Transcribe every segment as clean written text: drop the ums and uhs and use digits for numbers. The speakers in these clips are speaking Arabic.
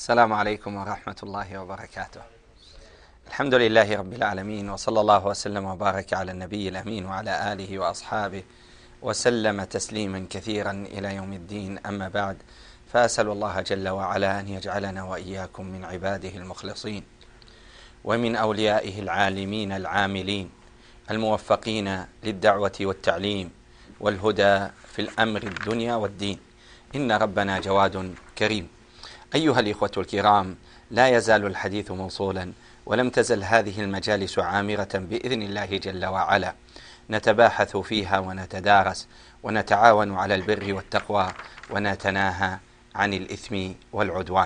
السلام عليكم ورحمة الله وبركاته. الحمد لله رب العالمين، وصلى الله وسلم وبارك على النبي الأمين وعلى آله وأصحابه وسلم تسليما كثيرا إلى يوم الدين. أما بعد، فأسأل الله جل وعلا أن يجعلنا وإياكم من عباده المخلصين ومن أوليائه العالمين العاملين الموفقين للدعوة والتعليم والهدى في الأمر الدنيا والدين، إن ربنا جواد كريم. أيها الإخوة الكرام، لا يزال الحديث موصولا، ولم تزل هذه المجالس عامرة بإذن الله جل وعلا، نتباحث فيها ونتدارس ونتعاون على البر والتقوى ونتناهى عن الإثم والعدوان.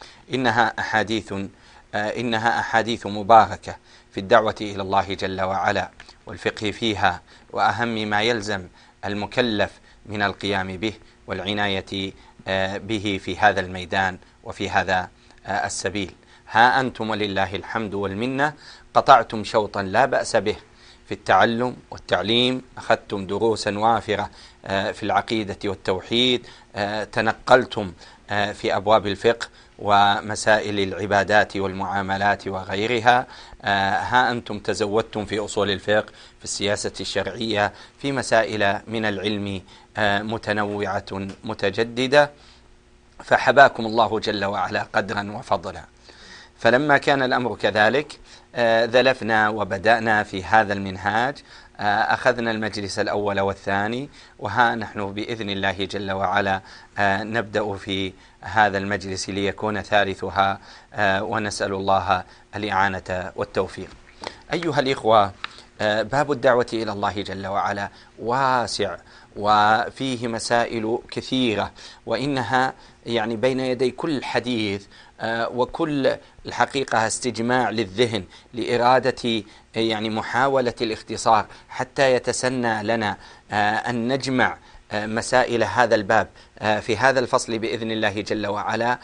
إنها أحاديث مباركة في الدعوة إلى الله جل وعلا والفقه فيها، وأهم ما يلزم المكلف من القيام به والعناية به في هذا الميدان وفي هذا السبيل. ها أنتم ولله الحمد والمنة قطعتم شوطا لا بأس به في التعلم والتعليم، أخذتم دروسا وافرة في العقيدة والتوحيد، تنقلتم في أبواب الفقه ومسائل العبادات والمعاملات وغيرها. ها أنتم تزودتم في أصول الفقه، في السياسة الشرعية، في مسائل من العلم متنوعة متجددة، فحباكم الله جل وعلا قدرا وفضلا. فلما كان الأمر كذلك ذلفنا وبدأنا في هذا المنهاج، أخذنا المجلس الأول والثاني، وها نحن بإذن الله جل وعلا نبدأ في هذا المجلس ليكون ثالثها، ونسأل الله الإعانة والتوفيق. أيها الإخوة، باب الدعوة إلى الله جل وعلا واسع وفيه مسائل كثيرة، وإنها يعني بين يدي كل حديث وكل الحقيقة استجماع للذهن لإرادة يعني محاولة الاختصار حتى يتسنى لنا أن نجمع مسائل هذا الباب في هذا الفصل بإذن الله جل وعلا.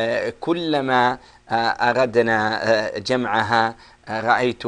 كلما أردنا جمعها رأيت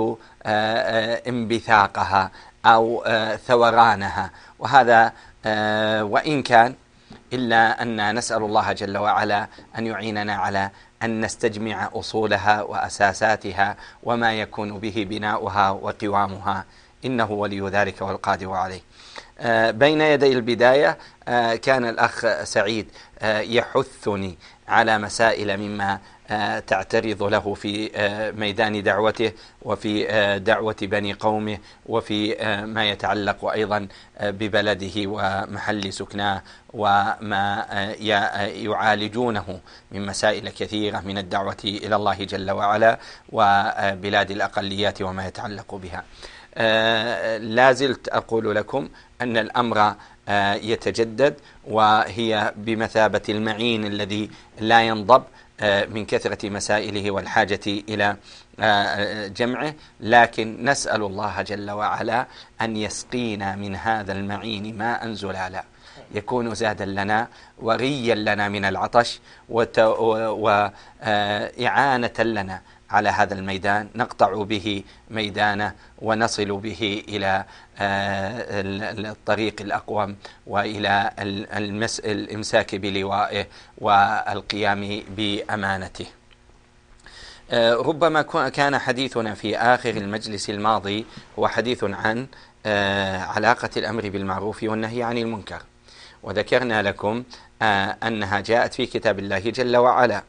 انبثاقها أو ثورانها، وهذا وإن كان إلا أن نسأل الله جل وعلا أن يعيننا على أن نستجمع أصولها وأساساتها وما يكون به بناؤها وقوامها، إنه ولي ذلك والقادر عليه. بين يدي البداية كان الأخ سعيد يحثني على مسائل مما تعترض له في ميدان دعوته وفي دعوة بني قومه وفي ما يتعلق أيضا ببلده ومحل سكناه وما يعالجونه من مسائل كثيرة من الدعوة إلى الله جل وعلا وبلاد الأقليات وما يتعلق بها. لا زلت أقول لكم أن الأمر يتجدد، وهي بمثابة المعين الذي لا ينضب من كثرة مسائله والحاجة إلى جمعه، لكن نسأل الله جل وعلا أن يسقينا من هذا المعين ماء زلالا يكون زادا لنا وريا لنا من العطش وإعانة لنا على هذا الميدان نقطع به ميدانه ونصل به إلى الطريق الأقوم وإلى الإمساك بلوائه والقيام بأمانته. ربما كان حديثنا في آخر المجلس الماضي هو حديث عن علاقة الأمر بالمعروف والنهي عن المنكر، وذكرنا لكم أنها جاءت في كتاب الله جل وعلا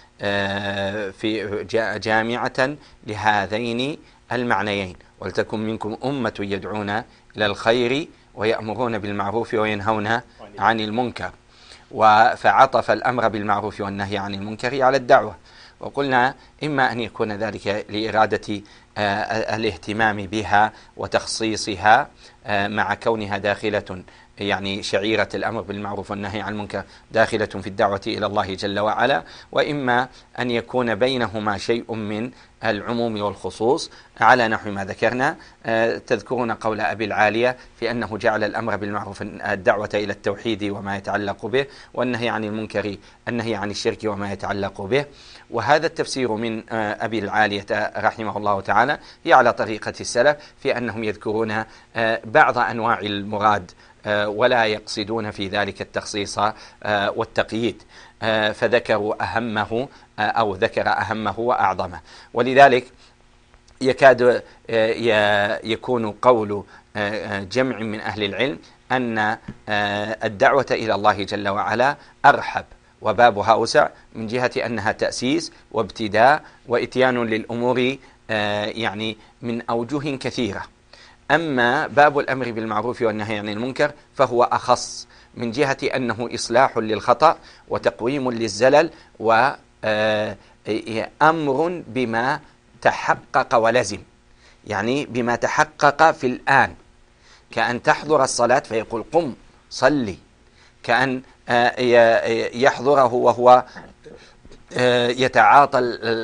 في جامعة لهذين المعنيين: ولتكن منكم أمة يدعون إلى الخير ويأمرون بالمعروف وينهون عن المنكر. فعطف الأمر بالمعروف والنهي عن المنكر على الدعوة، وقلنا إما أن يكون ذلك لإرادة الاهتمام بها وتخصيصها مع كونها داخلة، يعني شعيرة الأمر بالمعروف والنهي عن المنكر داخلة في الدعوة إلى الله جل وعلا، وإما أن يكون بينهما شيء من العموم والخصوص على نحو ما ذكرنا. تذكرون قول أبي العالية في أنه جعل الأمر بالمعروف الدعوة إلى التوحيد وما يتعلق به، والنهي عن المنكر النهي عن الشرك وما يتعلق به. وهذا التفسير من أبي العالية رحمه الله تعالى هي على طريقة السلف في أنهم يذكرون بعض أنواع المراد ولا يقصدون في ذلك التخصيص والتقييد. فذكروا أهمه أو ذكر أهمه وأعظمه. ولذلك يكاد يكون قول جمع من أهل العلم أن الدعوة إلى الله جل وعلا أرحب وبابها أوسع من جهة أنها تأسيس وابتداء وإتيان للأمور يعني من أوجه كثيرة. أما باب الأمر بالمعروف والنهي عن المنكر فهو أخص من جهة أنه إصلاح للخطأ وتقويم للزلل وأمر بما تحقق ولزم، يعني بما تحقق في الآن، كأن تحضر الصلاة فيقول قم صلي، كأن يحضره وهو يتعاطى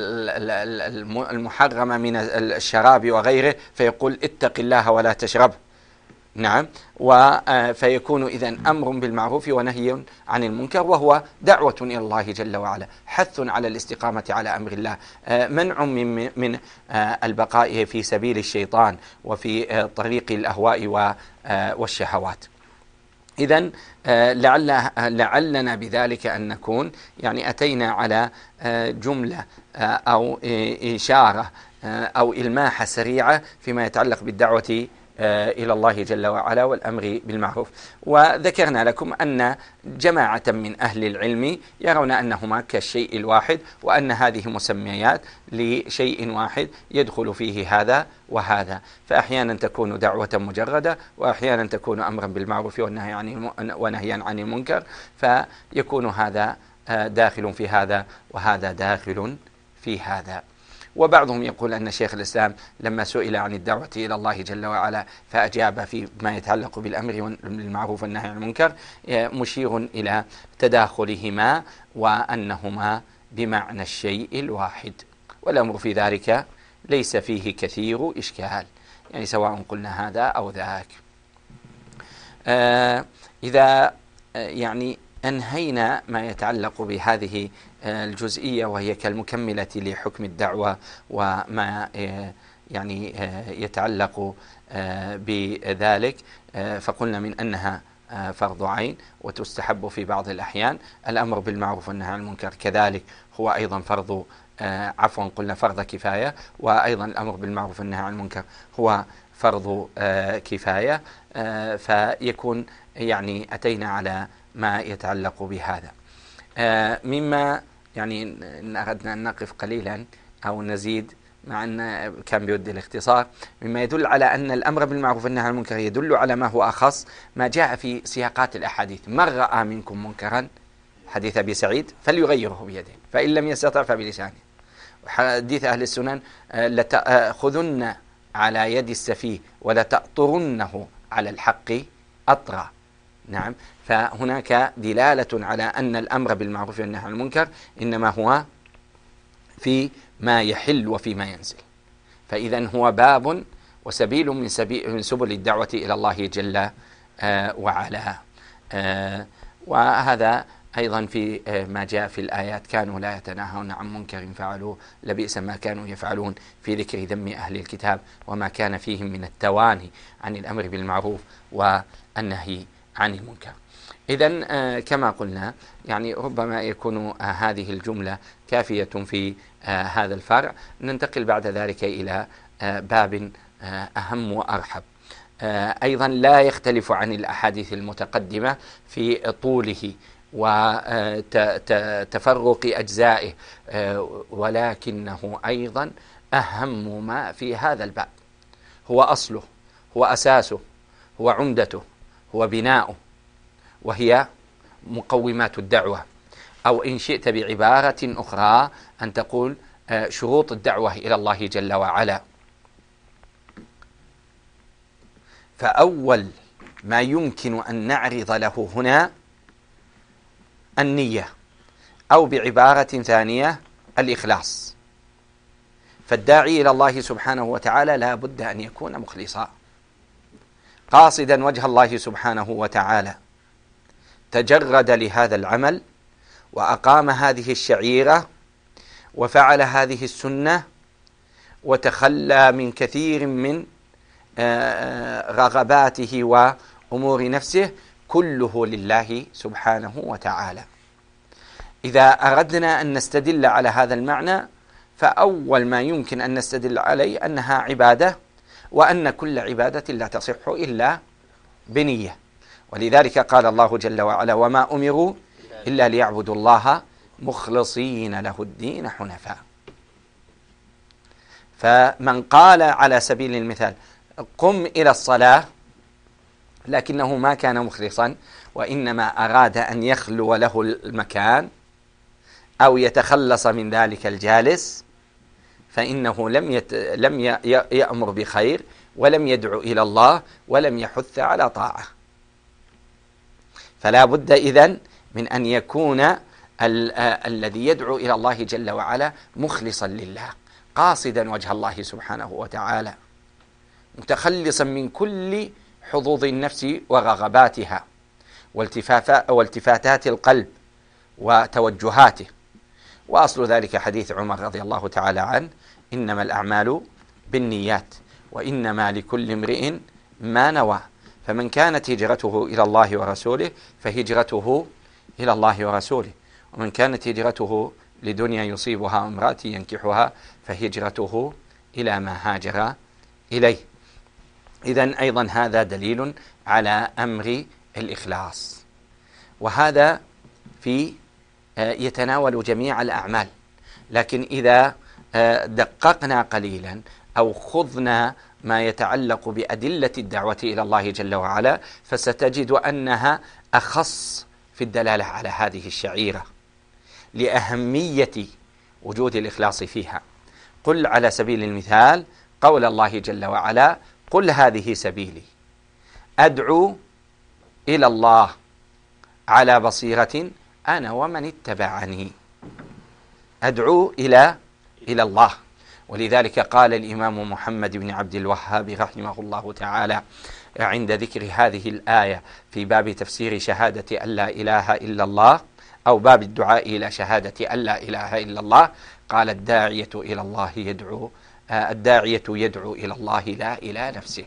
المحرم من الشراب وغيره فيقول اتق الله ولا تشرب. نعم، فيكون إذن أمر بالمعروف ونهي عن المنكر، وهو دعوة إلى الله جل وعلا، حث على الاستقامة على أمر الله، منع من البقاء في سبيل الشيطان وفي طريق الأهواء والشهوات. إذن لعلنا بذلك أن نكون يعني أتينا على جملة أو إشارة أو إلماحة سريعة فيما يتعلق بالدعوة إلى الله جل وعلا والأمر بالمعروف. وذكرنا لكم أن جماعة من أهل العلم يرون أنهما كالشيء الواحد، وأن هذه مسميات لشيء واحد يدخل فيه هذا وهذا، فأحيانا تكون دعوة مجردة، وأحيانا تكون أمرا بالمعروف ونهيا عن المنكر، فيكون هذا داخل في هذا وهذا داخل في هذا. وبعضهم يقول أن شيخ الإسلام لما سئل عن الدعوة إلى الله جل وعلا فأجاب فيما يتعلق بالأمر بالمعروف والنهي عن المنكر مشير إلى تداخلهما وأنهما بمعنى الشيء الواحد، والأمر في ذلك ليس فيه كثير إشكال، يعني سواء قلنا هذا أو ذاك. إذا يعني أنهينا ما يتعلق بهذه الجزئية وهي كالمكملة لحكم الدعوة وما يعني يتعلق بذلك، فقلنا من أنها فرض عين وتستحب في بعض الأحيان. الأمر بالمعروف والنهي عن المنكر كذلك هو أيضا فرض قلنا فرض كفاية، وأيضا الأمر بالمعروف والنهي عن المنكر هو فرض كفاية، فيكون يعني أتينا على ما يتعلق بهذا. مما يعني إن أردنا أن نقف قليلا أو نزيد مع أن كان بيد الاختصار، مما يدل على أن الأمر بالمعروف والنهي عن المنكر يدل على ما هو أخص ما جاء في سياقات الأحاديث: من رأى منكم منكرا، حديث أبي سعيد، فليغيره بيده فإن لم يستطع فبلسانه. حديث أهل السنن: لتأخذن على يد السفيه ولتأطرنه على الحق أطرا. نعم، فهناك دلالة على أن الأمر بالمعروف والنهي عن المنكر إنما هو في ما يحل وفي ما ينزل، فإذا هو باب وسبيل من سبل الدعوة إلى الله جل وعلا. وهذا أيضا في ما جاء في الآيات: كانوا لا يتناهون عن منكر فعلوه لبئس ما كانوا يفعلون، في ذكر ذم أهل الكتاب وما كان فيهم من التواني عن الأمر بالمعروف والنهي عن المنكر. إذن كما قلنا يعني ربما يكون هذه الجملة كافية في هذا الفرع. ننتقل بعد ذلك إلى باب أهم وأرحب، أيضا لا يختلف عن الأحاديث المتقدمة في طوله وتفرق أجزائه، ولكنه أيضا أهم ما في هذا الباب، هو أصله، هو أساسه، هو عمدته، هو بناؤه، وهي مقومات الدعوة، أو إن شئت بعبارة أخرى أن تقول شروط الدعوة إلى الله جل وعلا. فأول ما يمكن أن نعرض له هنا النية، أو بعبارة ثانية الإخلاص. فالداعي إلى الله سبحانه وتعالى لا بد أن يكون مخلصا قاصدا وجه الله سبحانه وتعالى، تجرد لهذا العمل وأقام هذه الشعيرة وفعل هذه السنة وتخلى من كثير من رغباته وأمور نفسه، كله لله سبحانه وتعالى. إذا أردنا أن نستدل على هذا المعنى فأول ما يمكن أن نستدل عليه أنها عبادة، وأن كل عبادة لا تصح إلا بنية. ولذلك قال الله جل وعلا: وما أمروا إلا ليعبدوا الله مخلصين له الدين حنفاء. فمن قال على سبيل المثال: قم إلى الصلاة، لكنه ما كان مخلصا وإنما أراد أن يخلو له المكان أو يتخلص من ذلك الجالس، فإنه لم يأمر بخير، ولم يدعو إلى الله، ولم يحث على طاعة. فلا بد إذن من أن يكون الذي يدعو إلى الله جل وعلا مخلصا لله، قاصدا وجه الله سبحانه وتعالى، متخلصا من كل حظوظ النفس ورغباتها والتفاتات القلب وتوجهاته. وأصل ذلك حديث عمر رضي الله تعالى عنه: إنما الأعمال بالنيات وإنما لكل امرئ ما نوى، فمن كانت هجرته إلى الله ورسوله فهجرته إلى الله ورسوله، ومن كانت هجرته لدنيا يصيبها امرأة ينكحها فهجرته إلى ما هاجر إليه. إذن أيضا هذا دليل على أمر الإخلاص، وهذا يتناول جميع الأعمال. لكن إذا دققنا قليلا أو خضنا ما يتعلق بأدلة الدعوة إلى الله جل وعلا، فستجد أنها أخص في الدلالة على هذه الشعيرة لأهمية وجود الإخلاص فيها. قل على سبيل المثال قول الله جل وعلا: قل هذه سبيلي أدعو إلى الله على بصيرة أنا ومن اتبعني. أدعو إلى الله. ولذلك قال الإمام محمد بن عبد الوهاب رحمه الله تعالى عند ذكر هذه الآية في باب تفسير شهادة أن لا إله إلا الله، أو باب الدعاء إلى شهادة أن لا إله إلا الله، قال: الداعية يدعو إلى الله لا إلى نفسه.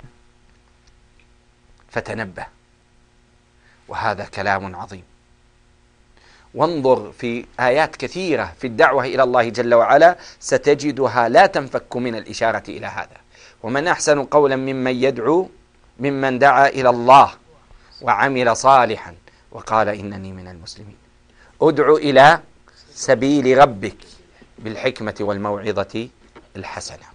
فتنبه، وهذا كلام عظيم. وانظر في آيات كثيرة في الدعوة إلى الله جل وعلا ستجدها لا تنفك من الإشارة إلى هذا. ومن أحسن قولا ممن دعا إلى الله وعمل صالحا وقال إنني من المسلمين. ادعو إلى سبيل ربك بالحكمة والموعظة الحسنة.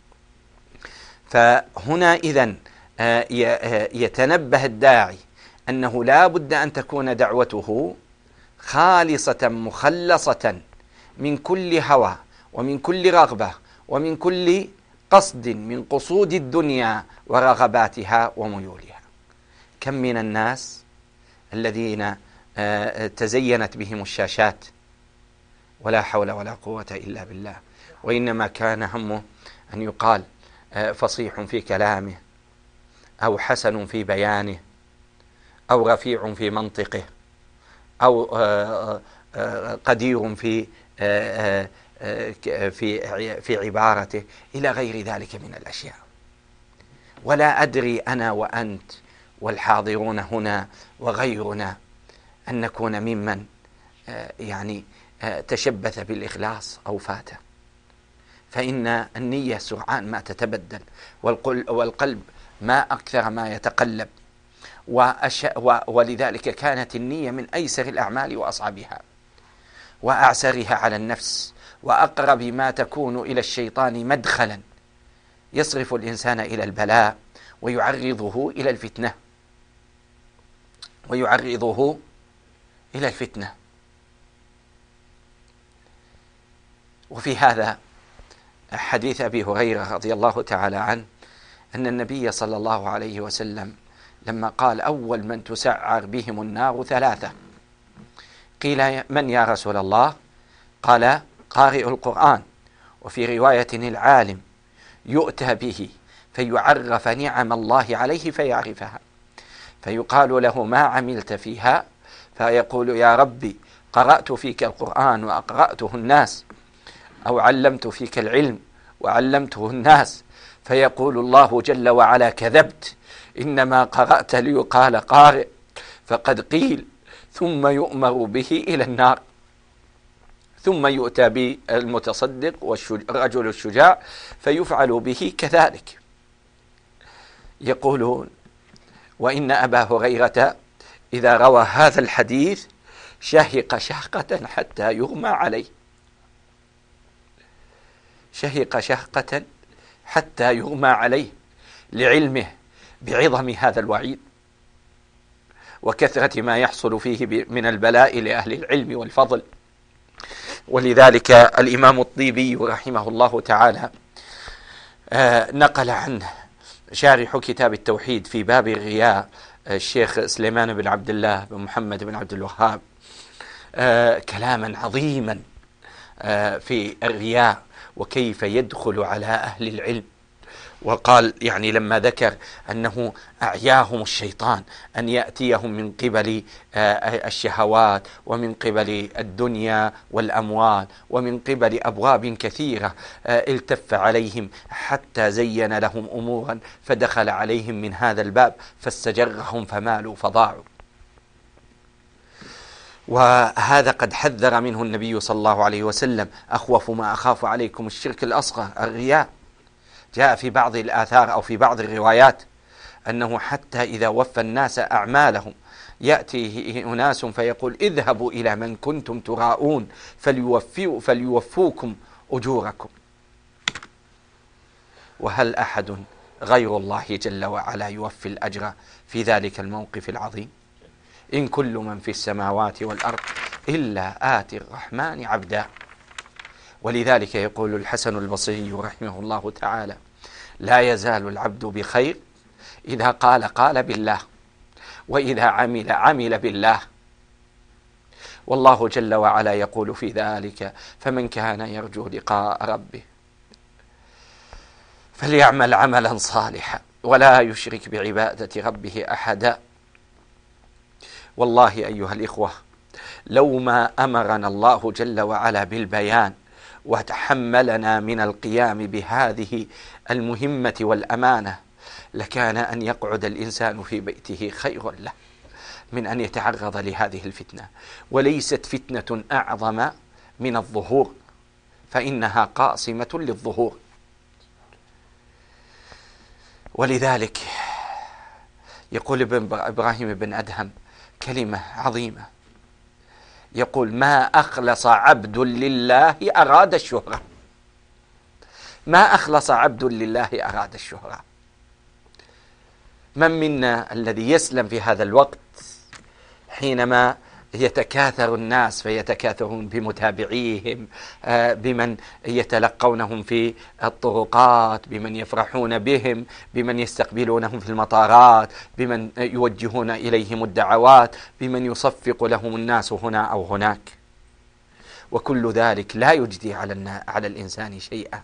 فهنا إذن يتنبه الداعي أنه لا بد أن تكون دعوته خالصة مخلصة من كل هوى ومن كل رغبة ومن كل قصد من قصود الدنيا ورغباتها وميولها. كم من الناس الذين تزينت بهم الشاشات ولا حول ولا قوة إلا بالله، وإنما كان همه أن يقال فصيح في كلامه، أو حسن في بيانه، أو رفيع في منطقه، أو قدير في عبارته، إلى غير ذلك من الأشياء. ولا أدري أنا وأنت والحاضرون هنا وغيرنا أن نكون ممن تشبث بالإخلاص أو فات. فإن النية سرعان ما تتبدل، والقلب ما أكثر ما يتقلب، ولذلك كانت النية من أيسر الأعمال وأصعبها وأعسرها على النفس، وأقرب ما تكون إلى الشيطان مدخلا يصرف الإنسان إلى البلاء ويعرضه إلى الفتنة. وفي هذا حديث أبي هريرة رضي الله تعالى عنه أن النبي صلى الله عليه وسلم لما قال: أول من تسعر بهم النار ثلاثة، قيل: من يا رسول الله؟ قال: قارئ القرآن، وفي رواية العالم، يؤتى به فيعرف نعم الله عليه فيعرفها، فيقال له: ما عملت فيها؟ فيقول: يا ربي قرأت فيك القرآن وأقرأته الناس، أو علمت فيك العلم وعلمته الناس. فيقول الله جل وعلا: كذبت، إنما قرأت ليقال قارئ، فقد قيل، ثم يؤمر به إلى النار. ثم يؤتى بالمتصدق والرجل الشجاع فيفعل به كذلك. يقولون: وإن أبا هريرة إذا روى هذا الحديث شهق شهقة حتى يغمى عليه، شهق شهقة حتى يغمى عليه، لعلمه بعظم هذا الوعيد وكثرة ما يحصل فيه من البلاء لأهل العلم والفضل. ولذلك الإمام الطيبي رحمه الله تعالى نقل عنه شارح كتاب التوحيد في باب الرياء الشيخ سليمان بن عبد الله بن محمد بن عبد الوهاب كلاما عظيما في الرياء وكيف يدخل على أهل العلم. وقال يعني لما ذكر أنه أعياهم الشيطان أن يأتيهم من قبل الشهوات ومن قبل الدنيا والأموال ومن قبل أبواب كثيرة، التف عليهم حتى زين لهم أمورا فدخل عليهم من هذا الباب فاستجرهم فمالوا فضاعوا. وهذا قد حذر منه النبي صلى الله عليه وسلم: أخوف ما أخاف عليكم الشرك الأصغر الرياء. جاء في بعض الآثار أو في بعض الروايات أنه حتى إذا وفى الناس أعمالهم يأتي أناس فيقول: اذهبوا إلى من كنتم تراءون فليوفوكم أجوركم. وهل أحد غير الله جل وعلا يوفي الأجر في ذلك الموقف العظيم؟ إن كل من في السماوات والأرض إلا آتي الرحمن عبدا. ولذلك يقول الحسن البصري رحمه الله تعالى: لا يزال العبد بخير إذا قال بالله، وإذا عمل بالله. والله جل وعلا يقول في ذلك: فمن كان يرجو لقاء ربه فليعمل عملا صالحا ولا يشرك بعبادة ربه أحدا. والله أيها الإخوة، لو ما أمرنا الله جل وعلا بالبيان وتحملنا من القيام بهذه المهمة والأمانة لكان أن يقعد الإنسان في بيته خير له من أن يتعرض لهذه الفتنة. وليست فتنة أعظم من الظهور، فإنها قاصمة للظهور. ولذلك يقول إبراهيم بن أدهم كلمة عظيمة، يقول: ما أخلص عبد لله أراد الشهرة. ما أخلص عبد لله أراد الشهرة. من منا الذي يسلم في هذا الوقت حينما يتكاثر الناس فيتكاثرون بمتابعيهم، بمن يتلقونهم في الطرقات، بمن يفرحون بهم، بمن يستقبلونهم في المطارات، بمن يوجهون إليهم الدعوات، بمن يصفق لهم الناس هنا أو هناك. وكل ذلك لا يجدي على الإنسان شيئا.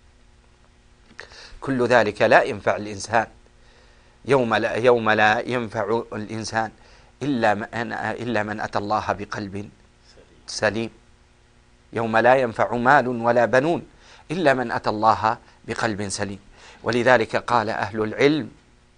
كل ذلك لا ينفع الإنسان. يوم لا ينفع الإنسان إلا من أتى الله بقلب سليم. يوم لا ينفع مال ولا بنون إلا من أتى الله بقلب سليم. ولذلك قال أهل العلم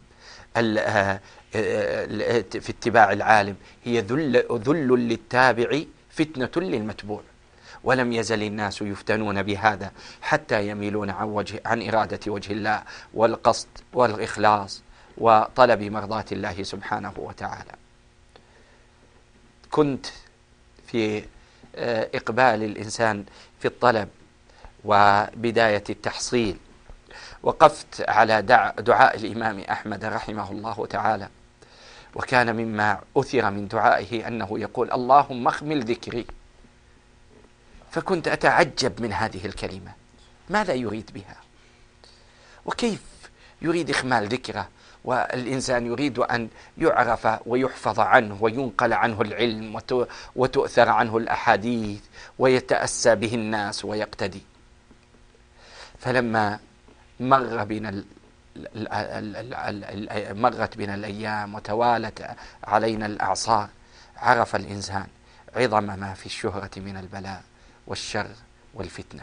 في اتباع العالم: هي ذل للتابع فتنة للمتبوع. ولم يزل الناس يفتنون بهذا حتى يميلون عن إرادة وجه الله والقصد والإخلاص وطلب مرضاة الله سبحانه وتعالى. كنت في إقبال الإنسان في الطلب وبداية التحصيل وقفت على دعاء الإمام أحمد رحمه الله تعالى، وكان مما أثر من دعائه أنه يقول: اللهم اخمل ذكري. فكنت أتعجب من هذه الكلمة، ماذا يريد بها؟ وكيف يريد إخمال ذكره؟ والإنسان يريد أن يعرف ويحفظ عنه وينقل عنه العلم وتؤثر عنه الأحاديث ويتأسى به الناس ويقتدي. فلما مرت بنا الأيام وتوالت علينا الأعصار عرف الإنسان عظم ما في الشهرة من البلاء والشر والفتنة،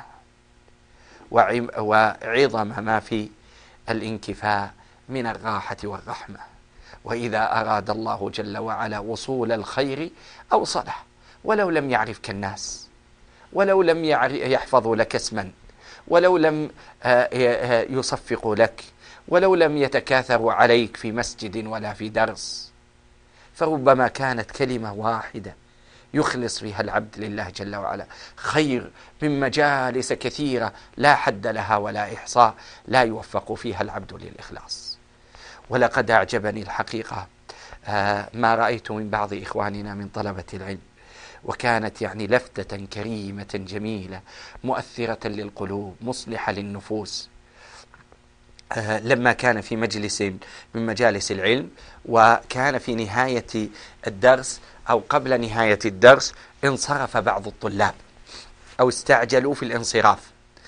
وعظم ما في الانكفاء من الراحة والرحمة. وإذا أراد الله جل وعلا وصول الخير أوصله ولو لم يعرفك الناس، ولو لم يحفظوا لك اسما، ولو لم يصفقوا لك، ولو لم يتكاثروا عليك في مسجد ولا في درس، فربما كانت كلمة واحدة يخلص فيها العبد لله جل وعلا خير من مجالس كثيرة لا حد لها ولا إحصاء لا يوفق فيها العبد للإخلاص. ولقد أعجبني الحقيقة ما رأيت من بعض إخواننا من طلبة العلم، وكانت يعني لفتة كريمة جميلة مؤثرة للقلوب مصلحة للنفوس. لما كان في مجلس من مجالس العلم، وكان في نهاية الدرس أو قبل نهاية الدرس انصرف بعض الطلاب أو استعجلوا في الانصراف،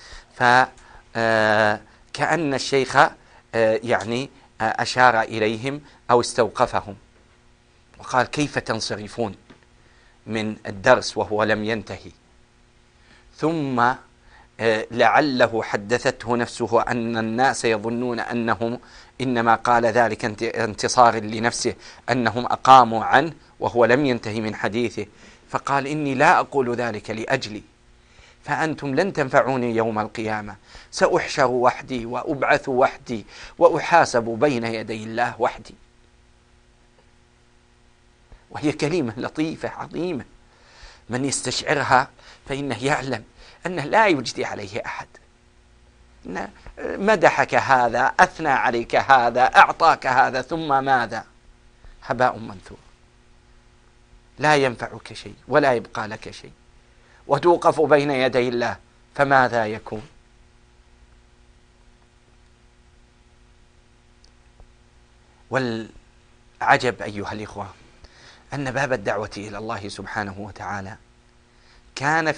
فكأن الشيخ يعني أشار إليهم أو استوقفهم وقال: كيف تنصرفون من الدرس وهو لم ينتهي؟ ثم لعله حدثته نفسه أن الناس يظنون أنه إنما قال ذلك انتصار لنفسه، أنهم أقاموا عنه وهو لم ينتهي من حديثه، فقال: إني لا أقول ذلك لأجلي، فأنتم لن تنفعوني يوم القيامة، سأحشر وحدي وأبعث وحدي وأحاسب بين يدي الله وحدي. وهي كلمة لطيفة عظيمة، من يستشعرها فإنه يعلم أنه لا يجدي عليه أحد، مدحك هذا، أثنى عليك هذا، أعطاك هذا، ثم ماذا؟ هباء منثور، لا ينفعك شيء ولا يبقى لك شيء، وتوقف بين يدي الله، فماذا يكون؟ والعجب أيها الإخوة أن باب الدعوة إلى الله سبحانه وتعالى كان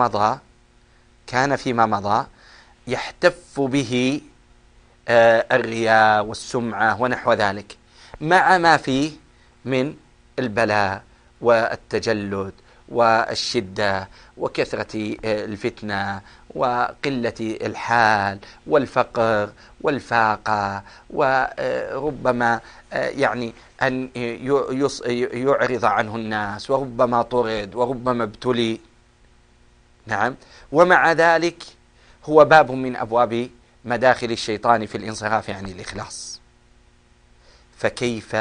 فيما مضى يحتف به الرياء والسمعة ونحو ذلك، مع ما فيه من البلاء والتجلد والشدة وكثرة الفتنة وقلة الحال والفقر والفاقة، وربما يعني أن يعرض عنه الناس، وربما طرد، وربما ابتلي. نعم، ومع ذلك هو باب من أبواب مداخل الشيطان في الانصراف عن الإخلاص. فكيف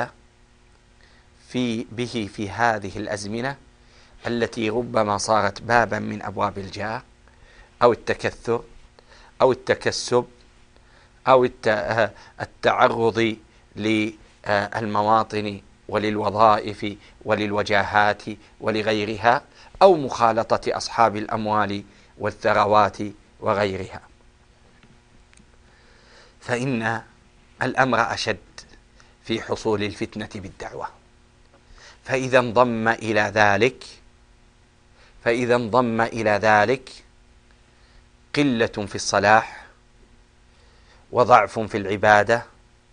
به في هذه الأزمنة التي ربما صارت بابا من أبواب الجاه أو التكثر أو التكسب أو التعرض للمواطن وللوظائف وللوجاهات ولغيرها، أو مخالطة أصحاب الأموال والثروات وغيرها. فإن الأمر أشد في حصول الفتنة بالدعوة، فإذا انضم إلى ذلك قلة في الصلاح، وضعف في العبادة،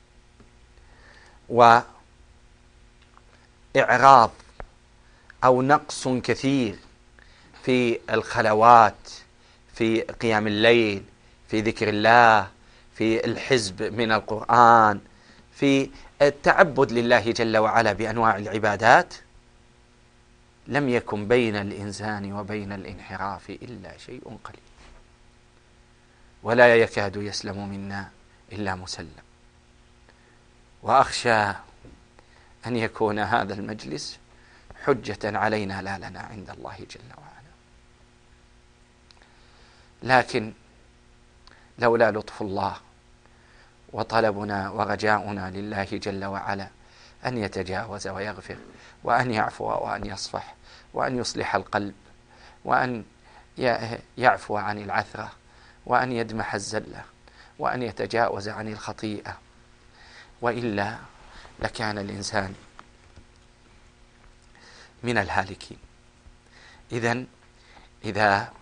وإعراض أو نقص كثير في الخلوات، في قيام الليل، في ذكر الله، في الحزب من القرآن، في التعبد لله جل وعلا بأنواع العبادات، لم يكن بين الإنسان وبين الانحراف إلا شيء قليل، ولا يكاد يسلم منا إلا مسلم. وأخشى أن يكون هذا المجلس حجة علينا لا لنا عند الله جل وعلا. لكن لولا لطف الله وطلبنا ورجاؤنا لله جل وعلا أن يتجاوز ويغفر، وأن يعفو وأن يصفح، وأن يصلح القلب، وأن يعفو عن العثرة، وأن يدمح الزلة، وأن يتجاوز عن الخطيئة، وإلا لكان الإنسان من الهالكين. إذا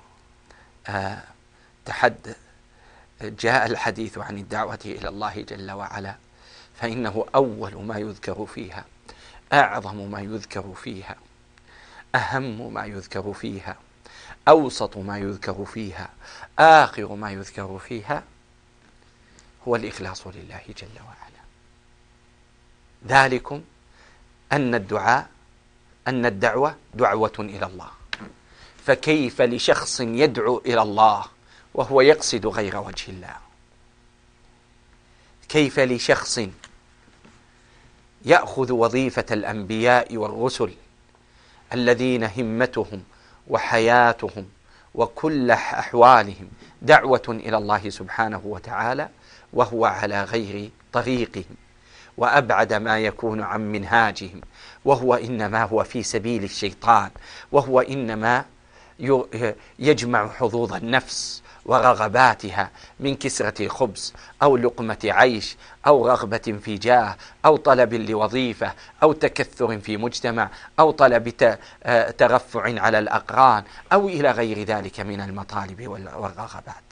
جاء الحديث عن الدعوة إلى الله جل وعلا، فإنه أول ما يذكر فيها، أعظم ما يذكر فيها، أهم ما يذكر فيها، أوسط ما يذكر فيها، آخر ما يذكر فيها، هو الإخلاص لله جل وعلا. ذلكم أن الدعوة دعوة إلى الله، فكيف لشخص يدعو إلى الله وهو يقصد غير وجه الله؟ كيف لشخص يأخذ وظيفة الأنبياء والرسل الذين همتهم وحياتهم وكل أحوالهم دعوة إلى الله سبحانه وتعالى، وهو على غير طريقهم وأبعد ما يكون عن منهاجهم، وهو إنما هو في سبيل الشيطان، وهو إنما يجمع حظوظ النفس ورغباتها من كسرة خبز أو لقمة عيش أو رغبة في جاه أو طلب لوظيفة أو تكثر في مجتمع أو طلب ترفع على الأقران أو إلى غير ذلك من المطالب والرغبات.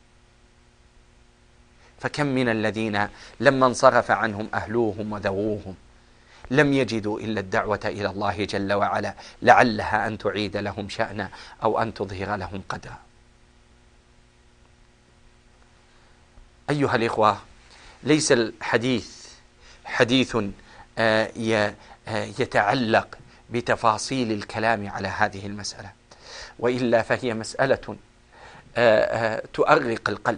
فكم من الذين لما انصرف عنهم أهلوهم وذووهم لم يجدوا إلا الدعوة إلى الله جل وعلا، لعلها أن تعيد لهم شأنا أو أن تظهر لهم قدرا. أيها الإخوة، ليس الحديث حديث يتعلق بتفاصيل الكلام على هذه المسألة، وإلا فهي مسألة تؤرق القلب،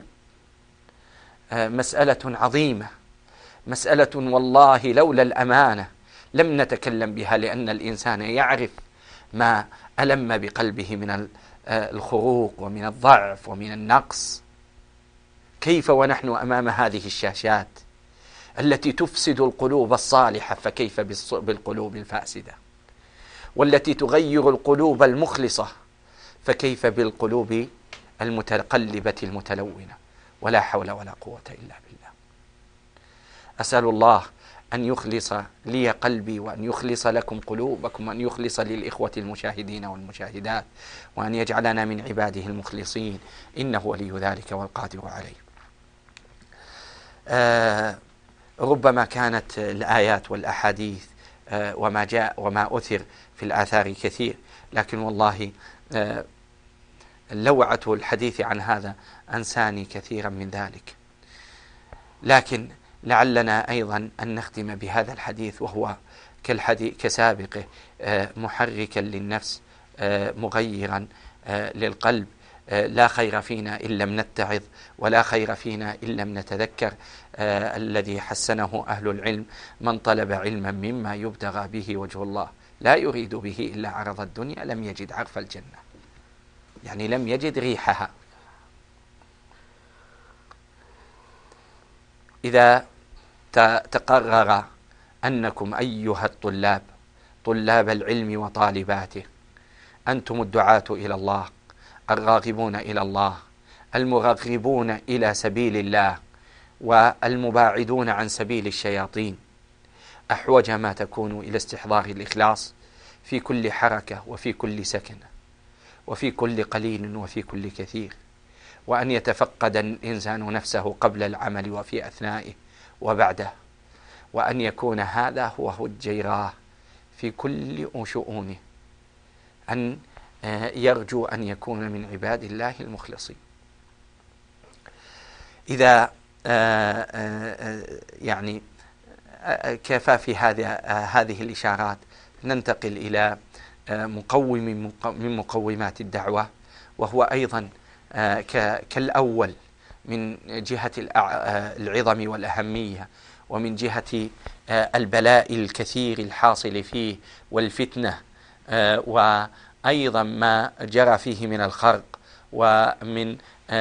مسألة عظيمة، مسألة والله لولا الأمانة لم نتكلم بها، لأن الإنسان يعرف ما ألم بقلبه من الخروق ومن الضعف ومن النقص. كيف ونحن أمام هذه الشاشات التي تفسد القلوب الصالحة، فكيف بالقلوب الفاسدة، والتي تغير القلوب المخلصة، فكيف بالقلوب المتقلبة المتلونة؟ ولا حول ولا قوة إلا بالله. أسأل الله أن يخلص لي قلبي، وأن يخلص لكم قلوبكم، وأن يخلص للإخوة المشاهدين والمشاهدات، وأن يجعلنا من عباده المخلصين، إنه ولي ذلك والقادر عليه. ربما كانت الآيات والأحاديث وما جاء وما أثر في الآثار كثير، لكن والله لوعة الحديث عن هذا أنساني كثيرا من ذلك. لكن لعلنا أيضا أن نختم بهذا الحديث، وهو كسابقه محركا للنفس، مغيرا للقلب. لا خير فينا إن لم نتعظ، ولا خير فينا إن لم نتذكر. الذي حسنه أهل العلم: من طلب علما مما يبتغى به وجه الله لا يريد به إلا عرض الدنيا لم يجد عرف الجنة، يعني لم يجد ريحها. إذا تقرر أنكم أيها الطلاب، طلاب العلم وطالباته، أنتم الدعاة إلى الله، الراغبون إلى الله، المرغبون إلى سبيل الله، والمباعدون عن سبيل الشياطين، أحوج ما تكون إلى استحضار الإخلاص في كل حركة وفي كل سكن وفي كل قليل وفي كل كثير، وأن يتفقد الإنسان نفسه قبل العمل وفي أثنائه وبعده، وأن يكون هذا هو الجيراه في كل شؤونه، أن يرجو أن يكون من عباد الله المخلصين. إذا يعني كفى في هذه الإشارات، ننتقل إلى مقوم من مقومات الدعوة، وهو أيضا كالأول من جهة العظم والأهمية، ومن جهة البلاء الكثير الحاصل فيه والفتنة، وأيضا ما جرى فيه من الخرق ومن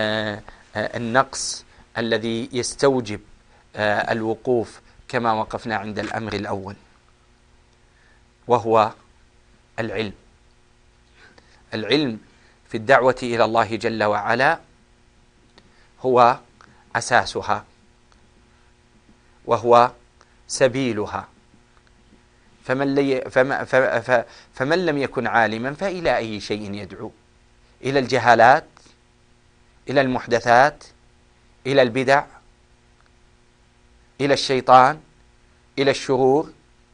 النقص الذي يستوجب الوقوف كما وقفنا عند الأمر الأول، وهو العلم. العلم في الدعوة إلى الله جل وعلا هو أساسها وهو سبيلها، فمن لم يكن عالما فإلى أي شيء يدعو؟ إلى الجهالات، إلى المحدثات، إلى البدع، إلى الشيطان، إلى الشرور.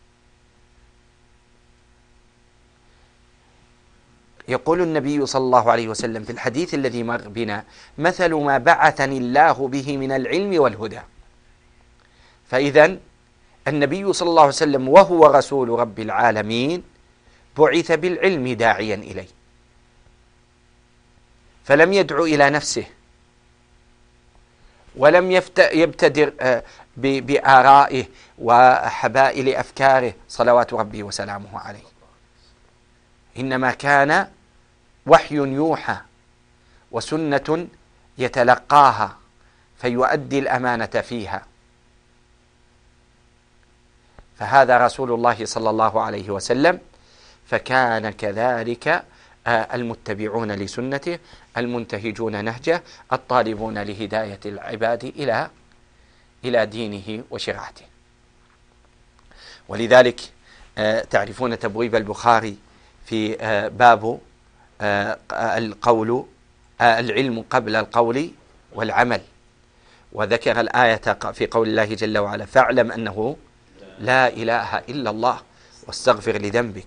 يقول النبي صلى الله عليه وسلم في الحديث الذي مر بنا: مثل ما بعثني الله به من العلم والهدى. فإذا النبي صلى الله عليه وسلم وهو رسول رب العالمين بعث بالعلم داعيا إليه، فلم يدعو إلى نفسه ولم يبتدر بآرائه وحبائل أفكاره صلوات ربي وسلامه عليه، إنما كان وحي يوحى وسنة يتلقاها فيؤدي الأمانة فيها. فهذا رسول الله صلى الله عليه وسلم، فكان كذلك المتبعون لسنته المنتهجون نهجه الطالبون لهداية العباد إلى دينه وشرعته. ولذلك تعرفون تبويب البخاري في باب العلم قبل القول والعمل، وذكر الآية في قول الله جل وعلا: فاعلم أنه لا إله إلا الله واستغفر لذنبك.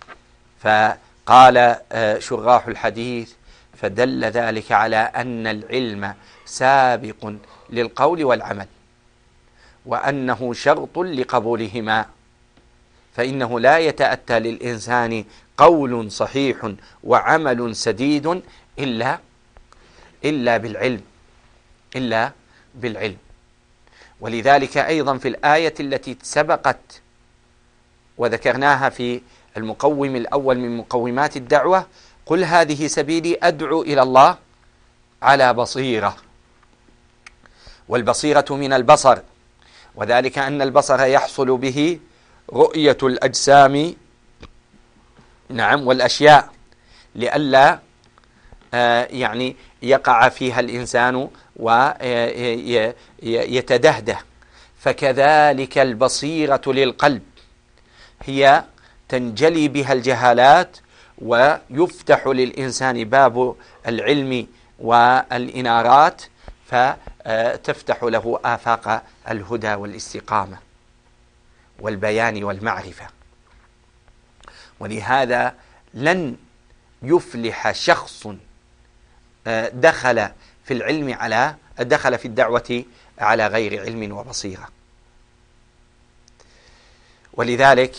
فقال شراح الحديث: فدل ذلك على أن العلم سابق للقول والعمل، وأنه شرط لقبولهما، فإنه لا يتأتى للإنسان قول صحيح وعمل سديد إلا بالعلم. ولذلك أيضا في الآية التي سبقت وذكرناها في المقوم الأول من مقومات الدعوة: قل هذه سبيلي أدعو إلى الله على بصيرة. والبصيرة من البصر، وذلك أن البصر يحصل به رؤية الأجسام والأشياء لئلا يعني يقع فيها الإنسان ويتدهده. فكذلك البصيرة للقلب هي تنجلي بها الجهالات ويفتح للإنسان باب العلم والإنارات، فتفتح له آفاق الهدى والاستقامة والبيان والمعرفة. ولهذا لن يفلح شخص دخل في الدعوة على غير علم وبصيرة. ولذلك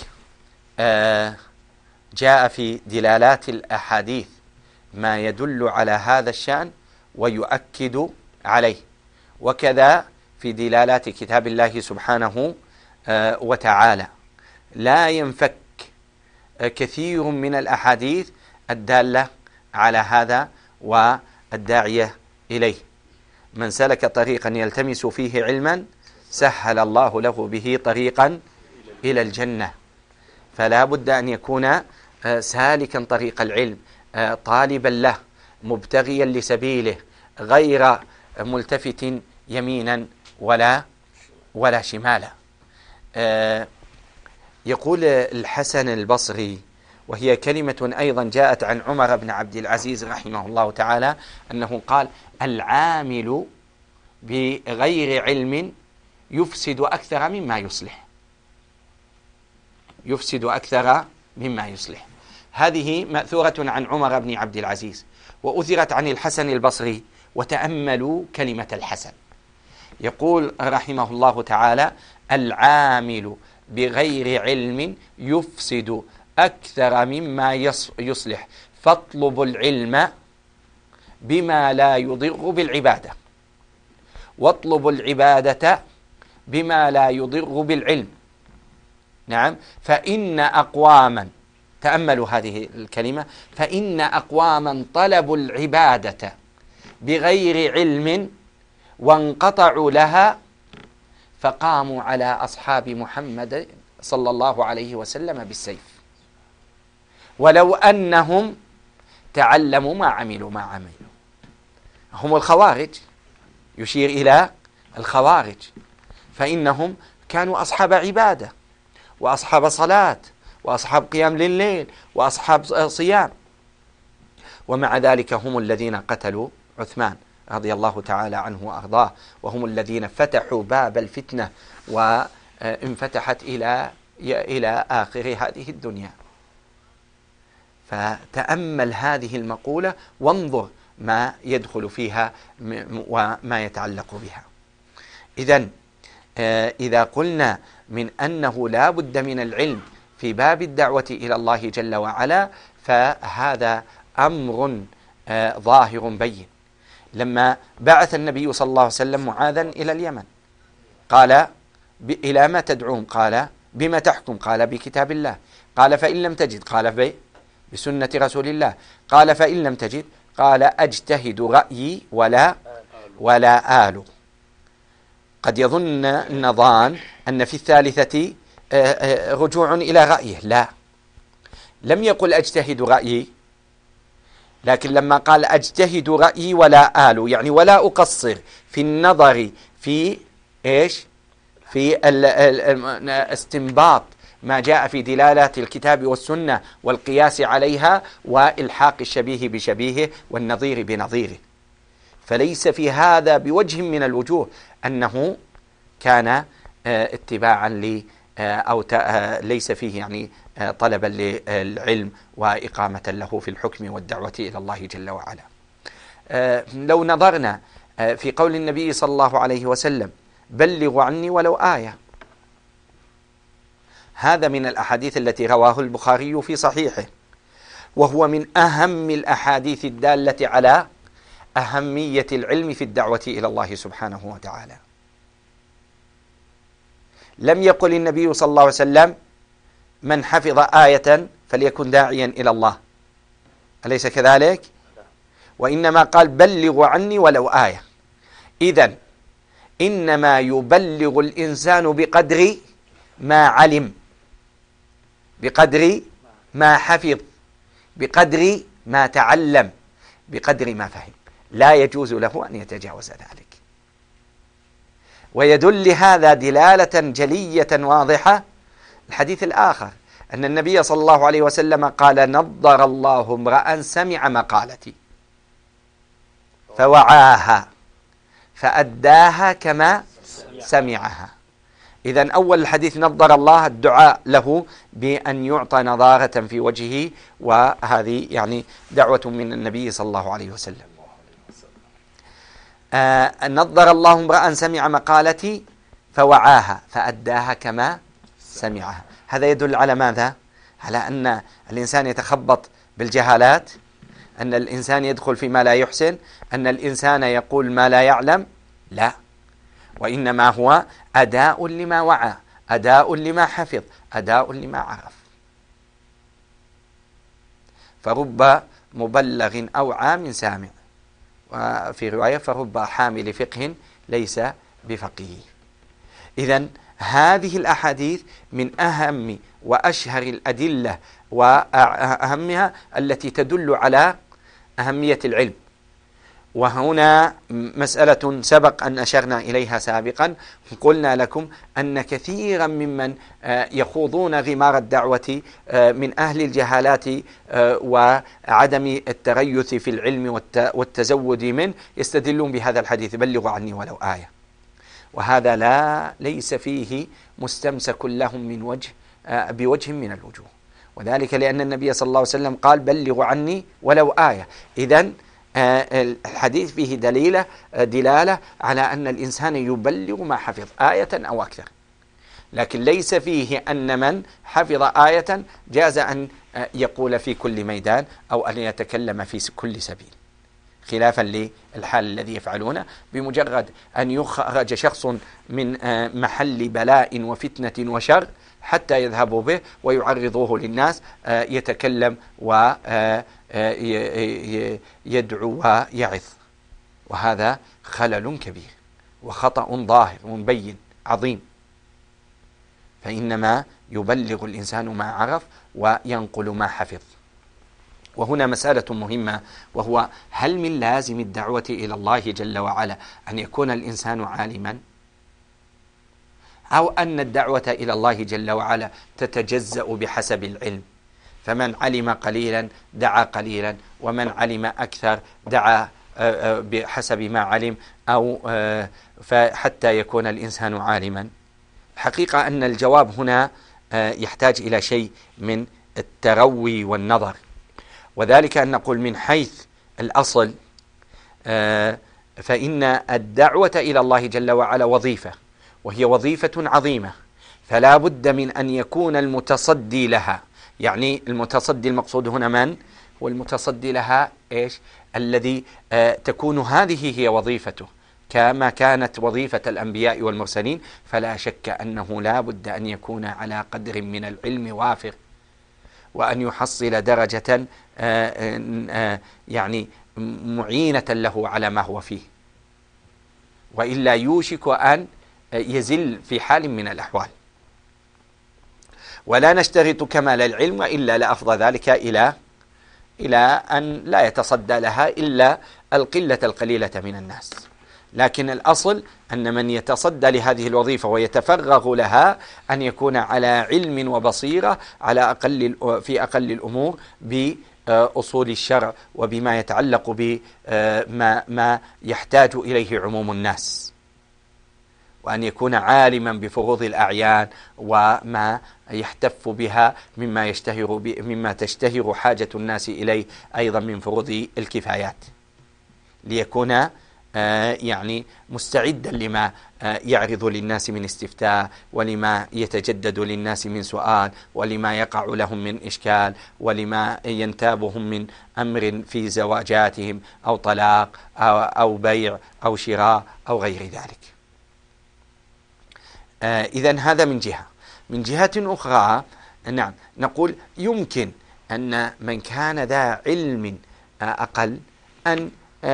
جاء في دلالات الأحاديث ما يدل على هذا الشأن ويؤكد عليه، وكذا في دلالات كتاب الله سبحانه وتعالى. لا ينفك كثير من الأحاديث الدالة على هذا والداعية إليه. من سلك طريقا يلتمس فيه علما سهل الله له به طريقا إلى الجنة. فلا بد أن يكون سالكا طريق العلم، طالبا له، مبتغيا لسبيله، غير ملتفت يمينا ولا شمالا. يقول الحسن البصري، وهي كلمة أيضا جاءت عن عمر بن عبد العزيز رحمه الله تعالى، أنه قال: العامل بغير علم يفسد أكثر مما يصلح. هذه مأثورة عن عمر بن عبد العزيز وأثرت عن الحسن البصري. وتأملوا كلمة الحسن، يقول رحمه الله تعالى: العامل بغير علم يفسد أكثر مما يصلح، فاطلب العلم بما لا يضر بالعبادة، واطلب العبادة بما لا يضر بالعلم. فإن أقواما، تأملوا هذه الكلمة، فإن أقواما طلبوا العبادة بغير علم وانقطعوا لها، فقاموا على أصحاب محمد صلى الله عليه وسلم بالسيف، ولو أنهم تعلموا ما عملوا. هم الخوارج، يشير إلى الخوارج، فإنهم كانوا أصحاب عبادة وأصحاب صلاة وأصحاب قيام لليل وأصحاب صيام، ومع ذلك هم الذين قتلوا عثمان رضي الله تعالى عنه وأرضاه، وهم الذين فتحوا باب الفتنة وانفتحت إلى آخر هذه الدنيا. فتأمل هذه المقولة وانظر ما يدخل فيها وما يتعلق بها. إذن إذا قلنا من أنه لا بد من العلم في باب الدعوة إلى الله جل وعلا، فهذا أمر ظاهر بين. لما بعث النبي صلى الله عليه وسلم معاذا إلى اليمن قال إلى ما تدعون؟ قال بما تحكم؟ قال بكتاب الله. قال فإن لم تجد؟ قال بسنة رسول الله. قال فإن لم تجد؟ قال أجتهد رأيي ولا آل. قد يظن النظان أن في الثالثة رجوع إلى رأيه، لا، لم يقل أجتهد رأيي، لكن لما قال أجتهد رأيي ولا آل، يعني ولا أقصر في النظر في إيش؟ في استنباط ما جاء في دلالات الكتاب والسنة والقياس عليها وإلحاق الشبيه بشبيهه والنظير بنظيره. فليس في هذا بوجه من الوجوه أنه كان اتباعا أو ليس فيه يعني طلبا للعلم وإقامة له في الحكم والدعوة إلى الله جل وعلا. لو نظرنا في قول النبي صلى الله عليه وسلم بلغوا عني ولو آية، هذا من الأحاديث التي رواه البخاري في صحيحه، وهو من أهم الأحاديث الدالة على أهمية العلم في الدعوة إلى الله سبحانه وتعالى. لم يقل النبي صلى الله عليه وسلم من حفظ آية فليكن داعيا إلى الله، أليس كذلك؟ وإنما قال بلغوا عني ولو آية. إذن إنما يبلغ الإنسان بقدر ما علم، بقدر ما حفظ، بقدر ما تعلم، بقدر ما فهم، لا يجوز له أن يتجاوز ذلك. ويدل لهذا دلالة جلية واضحة الحديث الآخر أن النبي صلى الله عليه وسلم قال نضر الله امرأ سمع مقالتي فوعاها فأداها كما سمعها. إذن أول الحديث نضر الله الدعاء له بأن يعطى نضارة في وجهه، وهذه يعني دعوة من النبي صلى الله عليه وسلم. نضر الله امرأ سمع مقالتي فوعاها فأداها كما سمعها. هذا يدل على ماذا؟ على أن الإنسان يتخبط بالجهالات، أن الإنسان يدخل فيما لا يحسن، أن الإنسان يقول ما لا يعلم، لا، وإنما هو أداء لما وعى، أداء لما حفظ، أداء لما عرف. فرب مبلغ أوعى من سامع، وفي رواية فرب حامل فقه ليس بفقيه. إذن هذه الأحاديث من أهم وأشهر الأدلة وأهمها التي تدل على أهمية العلم. وهنا مسألة سبق أن أشرنا إليها سابقا، قلنا لكم أن كثيرا ممن يخوضون غمار الدعوة من أهل الجهالات وعدم التريث في العلم والتزود منه يستدلون بهذا الحديث بلغوا عني ولو آية، وهذا ليس فيه مستمسك لهم من بوجه من الوجوه، وذلك لأن النبي صلى الله عليه وسلم قال بلغوا عني ولو آية. إذن الحديث فيه دلالة على أن الإنسان يبلغ ما حفظ آية أو أكثر، لكن ليس فيه أن من حفظ آية جاز أن يقول في كل ميدان أو أن يتكلم في كل سبيل، خلافا للحال الذي يفعلونه. بمجرد أن يخرج شخص من محل بلاء وفتنة وشر حتى يذهبوا به ويعرضوه للناس يتكلم ويدعو ويعظ، وهذا خلل كبير وخطأ ظاهر مبين عظيم. فإنما يبلغ الإنسان ما عرف وينقل ما حفظ. وهنا مسألة مهمة، وهو هل من لازم الدعوة إلى الله جل وعلا أن يكون الإنسان عالما، أو أن الدعوة إلى الله جل وعلا تتجزأ بحسب العلم؟ فمن علم قليلا دعا قليلا، ومن علم أكثر دعا بحسب ما علم، أو فحتى يكون الإنسان عالما. حقيقة أن الجواب هنا يحتاج إلى شيء من التروي والنظر، وذلك أن نقول من حيث الأصل فإن الدعوة إلى الله جل وعلا وظيفة، وهي وظيفة عظيمة، فلا بد من أن يكون المتصدي لها. يعني المتصدي المقصود هنا من؟ والمتصدي لها إيش؟ الذي تكون هذه هي وظيفته كما كانت وظيفة الأنبياء والمرسلين، فلا شك أنه لا بد أن يكون على قدر من العلم وافر، وأن يحصل درجة يعني معينة له على ما هو فيه، وإلا يوشك أن يزل في حال من الأحوال. ولا نشترط كمال العلم، وإلا لأفضى ذلك إلى أن لا يتصدى لها إلا القلة القليلة من الناس. لكن الأصل أن من يتصدى لهذه الوظيفة ويتفرغ لها أن يكون على علم وبصيرة في أقل الأمور بأصول الشرع وبما يتعلق بما يحتاج إليه عموم الناس، وأن يكون عالما بفروض الأعيان وما يحتف بها مما تشتهر حاجة الناس إليه أيضا من فروض الكفايات، ليكون يعني مستعدا لما يعرض للناس من استفتاء، ولما يتجدد للناس من سؤال، ولما يقع لهم من إشكال، ولما ينتابهم من أمر في زواجاتهم أو طلاق أو بيع أو شراء أو غير ذلك. إذن هذا من جهة. من جهة أخرى نعم نقول يمكن أن من كان ذا علم أقل أن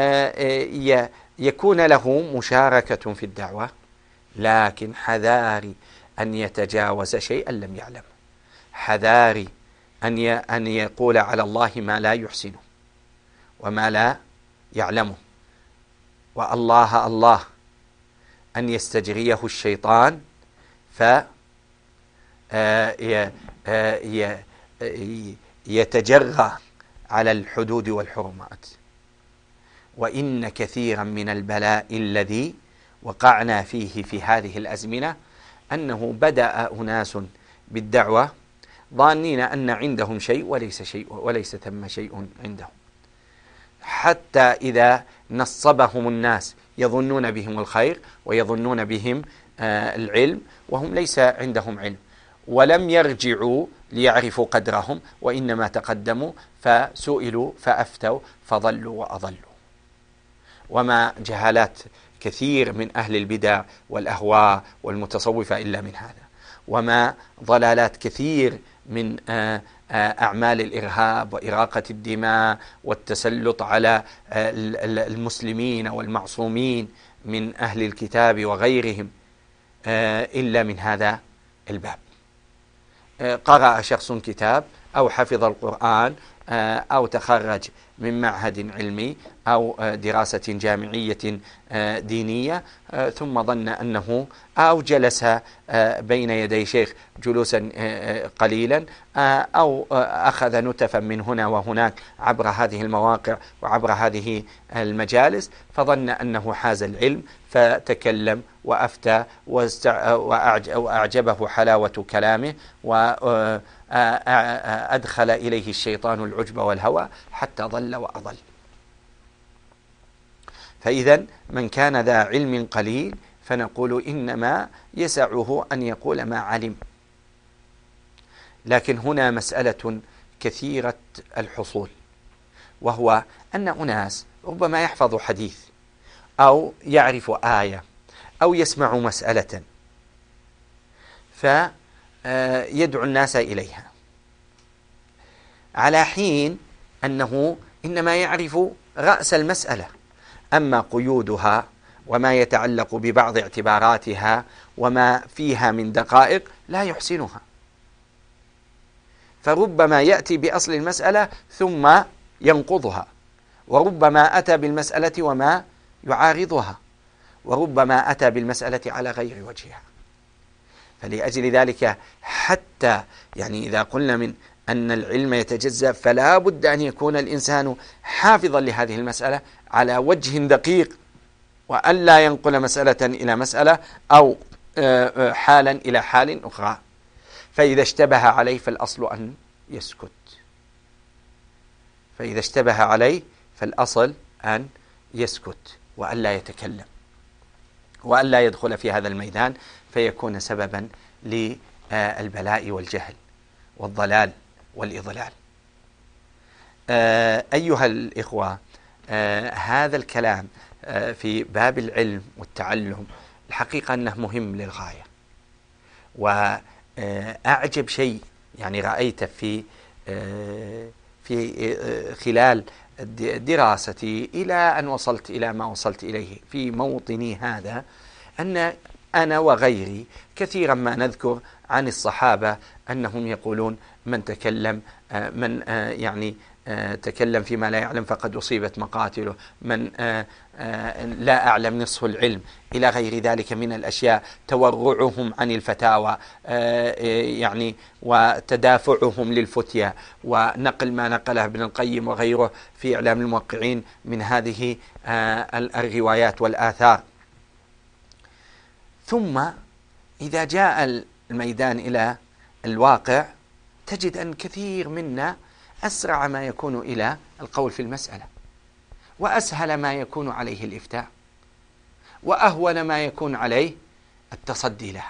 يكون له مشاركة في الدعوة، لكن حذاري أن يتجاوز شيئا لم يعلم، حذاري أن يقول على الله ما لا يحسنه وما لا يعلمه، والله أن يستجريه الشيطان يتجرى على الحدود والحرمات. وإن كثيرا من البلاء الذي وقعنا فيه في هذه الأزمنة أنه بدأ أناس بالدعوة ظانين أن عندهم شيء وليس ثم شيء عندهم، حتى إذا نصبهم الناس يظنون بهم الخير ويظنون بهم العلم وهم ليس عندهم علم، ولم يرجعوا ليعرفوا قدرهم، وإنما تقدموا فسئلوا فأفتوا فضلوا وأضلوا. وما جهالات كثير من أهل البدع والأهواء والمتصوفة إلا من هذا، وما ضلالات كثير من أعمال الإرهاب وإراقة الدماء والتسلط على المسلمين والمعصومين من أهل الكتاب وغيرهم إلا من هذا الباب. قرأ شخص كتاب أو حفظ القرآن أو تخرج من معهد علمي أو دراسة جامعية دينية، ثم ظن أنه أو جلس بين يدي شيخ جلوسا قليلا أو أخذ نتفا من هنا وهناك عبر هذه المواقع وعبر هذه المجالس، فظن أنه حاز العلم فتكلم وأفتى وأعجبه حلاوة كلامه وأدخل إليه الشيطان العجب والهوى حتى ضل وأضل. فإذا من كان ذا علم قليل فنقول إنما يسعه أن يقول ما علم. لكن هنا مسألة كثيرة الحصول، وهو أن أناس ربما يحفظ حديث أو يعرف آية أو يسمع مسألة فيدعو الناس إليها، على حين أنه إنما يعرف رأس المسألة، أما قيودها وما يتعلق ببعض اعتباراتها وما فيها من دقائق لا يحسنها، فربما يأتي بأصل المسألة ثم ينقضها، وربما أتى بالمسألة وما يعارضها، وربما أتى بالمسألة على غير وجهها. فلأجل ذلك حتى يعني إذا قلنا من أن العلم يتجزأ، فلا بد أن يكون الإنسان حافظا لهذه المسألة على وجه دقيق، وأن لا ينقل مسألة إلى مسألة أو حالا إلى حال أخرى. فإذا اشتبه عليه فالأصل أن يسكت، فإذا اشتبه عليه فالأصل أن يسكت وأن لا يتكلم وأن لا يدخل في هذا الميدان فيكون سببا للبلاء والجهل والضلال والإضلال. أيها الإخوة، هذا الكلام في باب العلم والتعلم الحقيقة أنه مهم للغاية. وأعجب شيء يعني رأيته في خلال دراستي إلى أن وصلت إلى ما وصلت إليه في موطني هذا، أن أنا وغيري كثيرا ما نذكر عن الصحابة أنهم يقولون من تكلم تكلم فيما لا يعلم فقد أصيبت مقاتله، من لا أعلم نصف العلم، إلى غير ذلك من الأشياء، تورعهم عن الفتاوى وتدافعهم للفتيا، ونقل ما نقله ابن القيم وغيره في إعلام الموقعين من هذه الروايات والآثار. ثم إذا جاء الميدان إلى الواقع تجد أن كثير منا أسرع ما يكون إلى القول في المسألة، وأسهل ما يكون عليه الإفتاء، وأهون ما يكون عليه التصدي لها،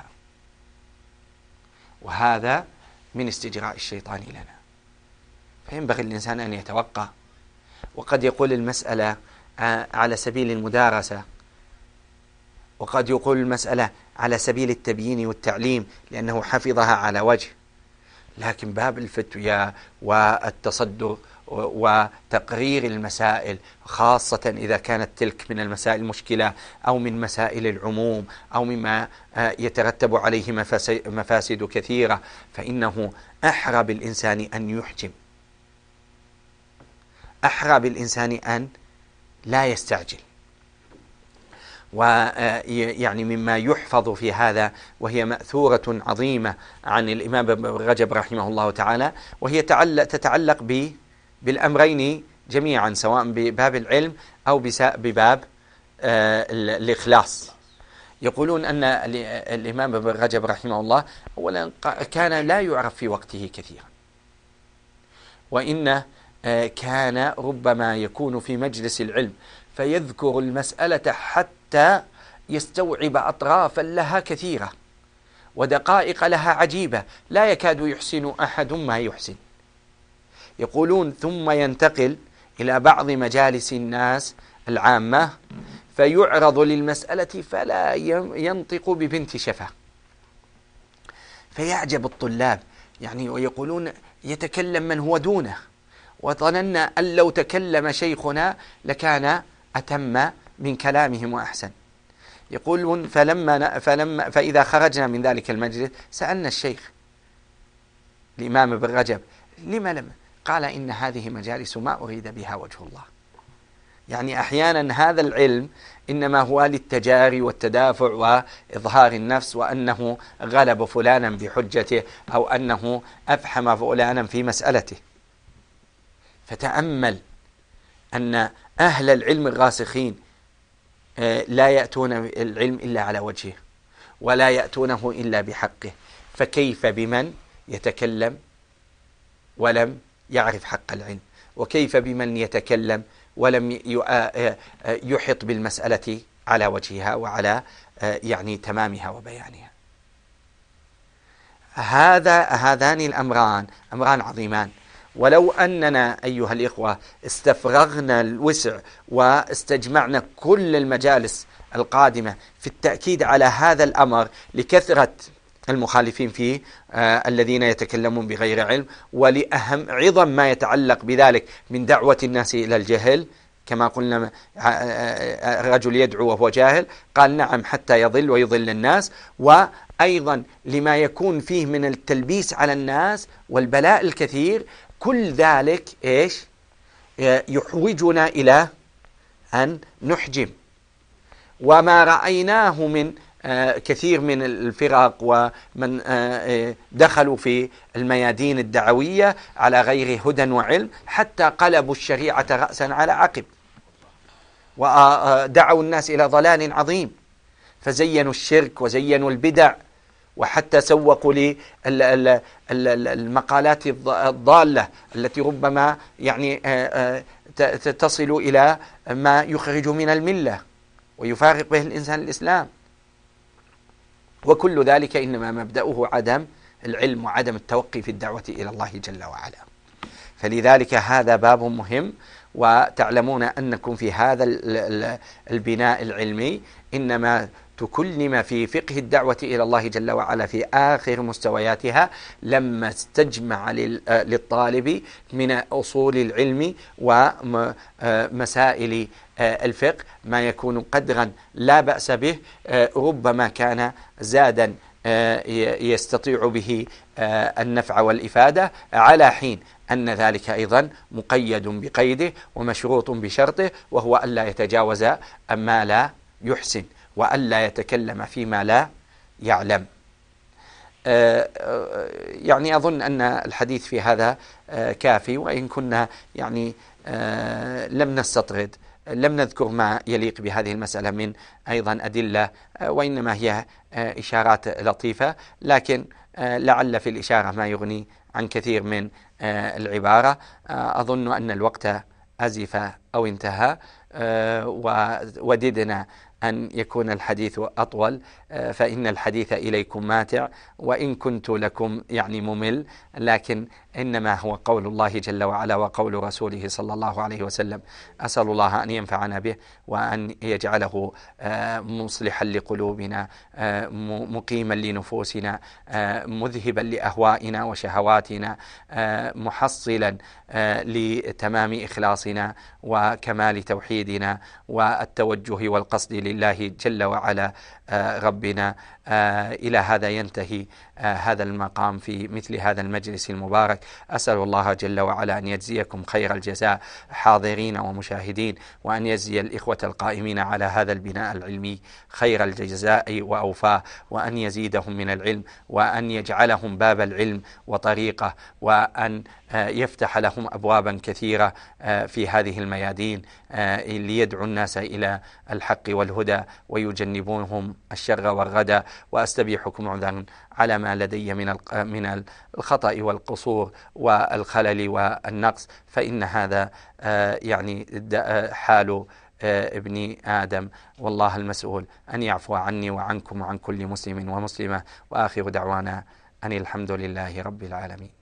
وهذا من استجراء الشيطان لنا. فينبغي الإنسان أن يتوقع، وقد يقول المسألة على سبيل المدارسة، وقد يقول المسألة على سبيل التبيين والتعليم لأنه حفظها على وجه، لكن باب الفتوى والتصدر وتقرير المسائل، خاصة إذا كانت تلك من المسائل المشكلة أو من مسائل العموم أو مما يترتب عليه مفاسد كثيرة، فإنه أحرى بالإنسان أن يحجم، أحرى بالإنسان أن لا يستعجل. ويعني مما يحفظ في هذا، وهي مأثورة عظيمة عن الإمام ابن رجب رحمه الله تعالى، وهي تتعلق بالأمرين جميعا، سواء بباب العلم أو بباب الإخلاص. يقولون أن الإمام ابن رجب رحمه الله أولا كان لا يعرف في وقته كثيرا، وإنه كان ربما يكون في مجلس العلم فيذكر المسألة حتى يستوعب أطرافا لها كثيرة ودقائق لها عجيبة لا يكاد يحسن أحد ما يحسن. يقولون ثم ينتقل إلى بعض مجالس الناس العامة فيعرض للمسألة فلا ينطق ببنت شفة، فيعجب الطلاب ويقولون يتكلم من هو دونه، وظننا أن لو تكلم شيخنا لكان أتم من كلامهم وأحسن. يقولون فإذا خرجنا من ذلك المجلس سألنا الشيخ الإمام ابن رجب لما لم؟ قال إن هذه مجالس ما أريد بها وجه الله. أحيانا هذا العلم إنما هو للتجاري والتدافع وإظهار النفس، وأنه غلب فلانا بحجته أو أنه أفحم فلانا في مسألته. فتأمل أن أهل العلم الراسخين لا يأتون العلم إلا على وجهه ولا يأتونه إلا بحقه، فكيف بمن يتكلم ولم يعرف حق العلم؟ وكيف بمن يتكلم ولم يحط بالمسألة على وجهها وعلى تمامها وبيانها؟ هذان الأمران أمران عظيمان. ولو أننا أيها الإخوة استفرغنا الوسع واستجمعنا كل المجالس القادمة في التأكيد على هذا الأمر لكثرة المخالفين فيه الذين يتكلمون بغير علم، ولأهم عظم ما يتعلق بذلك من دعوة الناس إلى الجهل، كما قلنا رجل يدعو وهو جاهل، قال نعم حتى يضل ويضل الناس، وأيضا لما يكون فيه من التلبيس على الناس والبلاء الكثير، كل ذلك يحوجنا إلى أن نحجم. وما رأيناه من كثير من الفرق ومن دخلوا في الميادين الدعوية على غير هدى وعلم، حتى قلبوا الشريعة رأسا على عقب ودعوا الناس إلى ضلال عظيم، فزينوا الشرك وزينوا البدع، وحتى سوقوا للمقالات الضالة التي ربما تصل إلى ما يخرج من الملة ويفارق به الإنسان الإسلام. وكل ذلك إنما مبدأه عدم العلم وعدم التوقي في الدعوة إلى الله جل وعلا. فلذلك هذا باب مهم. وتعلمون أنكم في هذا البناء العلمي إنما تكلم في فقه الدعوة إلى الله جل وعلا في آخر مستوياتها، لما استجمع للطالب من أصول العلم ومسائل الفقه ما يكون قدرا لا بأس به، ربما كان زادا يستطيع به النفع والإفادة، على حين أن ذلك أيضا مقيد بقيده ومشروط بشرطه، وهو ألا يتجاوز ما لا يحسن وألا يتكلم فيما لا يعلم. يعني أظن أن الحديث في هذا كافي، وإن كنا يعني لم نستطرد، لم نذكر ما يليق بهذه المسألة من أيضا أدلة، وإنما هي إشارات لطيفة، لكن لعل في الإشارة ما يغني عن كثير من العبارة. أظن أن الوقت أزف أو انتهى، ووددنا أن يكون الحديث أطول، فإن الحديث إليكم ماتع، وإن كنت لكم يعني ممل، لكن إنما هو قول الله جل وعلا وقول رسوله صلى الله عليه وسلم. أسأل الله أن ينفعنا به، وأن يجعله مصلحا لقلوبنا، مقيما لنفوسنا، مذهبا لأهوائنا وشهواتنا، محصلا لتمام إخلاصنا وكمال توحيدنا والتوجه والقصد لله جل وعلا ربنا. إلى هذا ينتهي هذا المقام في مثل هذا المجلس المبارك. أسأل الله جل وعلا أن يجزيكم خير الجزاء حاضرين ومشاهدين، وأن يجزي الإخوة القائمين على هذا البناء العلمي خير الجزاء وأوفاه، وأن يزيدهم من العلم، وأن يجعلهم باب العلم وطريقه، وأن يفتح لهم أبوابا كثيرة في هذه الميادين ليدعو الناس إلى الحق والهدى ويجنبونهم الشر والردى. وأستبيحكم عذرا على ما لدي من الخطأ والقصور والخلل والنقص، فإن هذا يعني حال ابن آدم، والله المسؤول أن يعفو عني وعنكم وعن كل مسلم ومسلمة. وآخر دعوانا أن الحمد لله رب العالمين.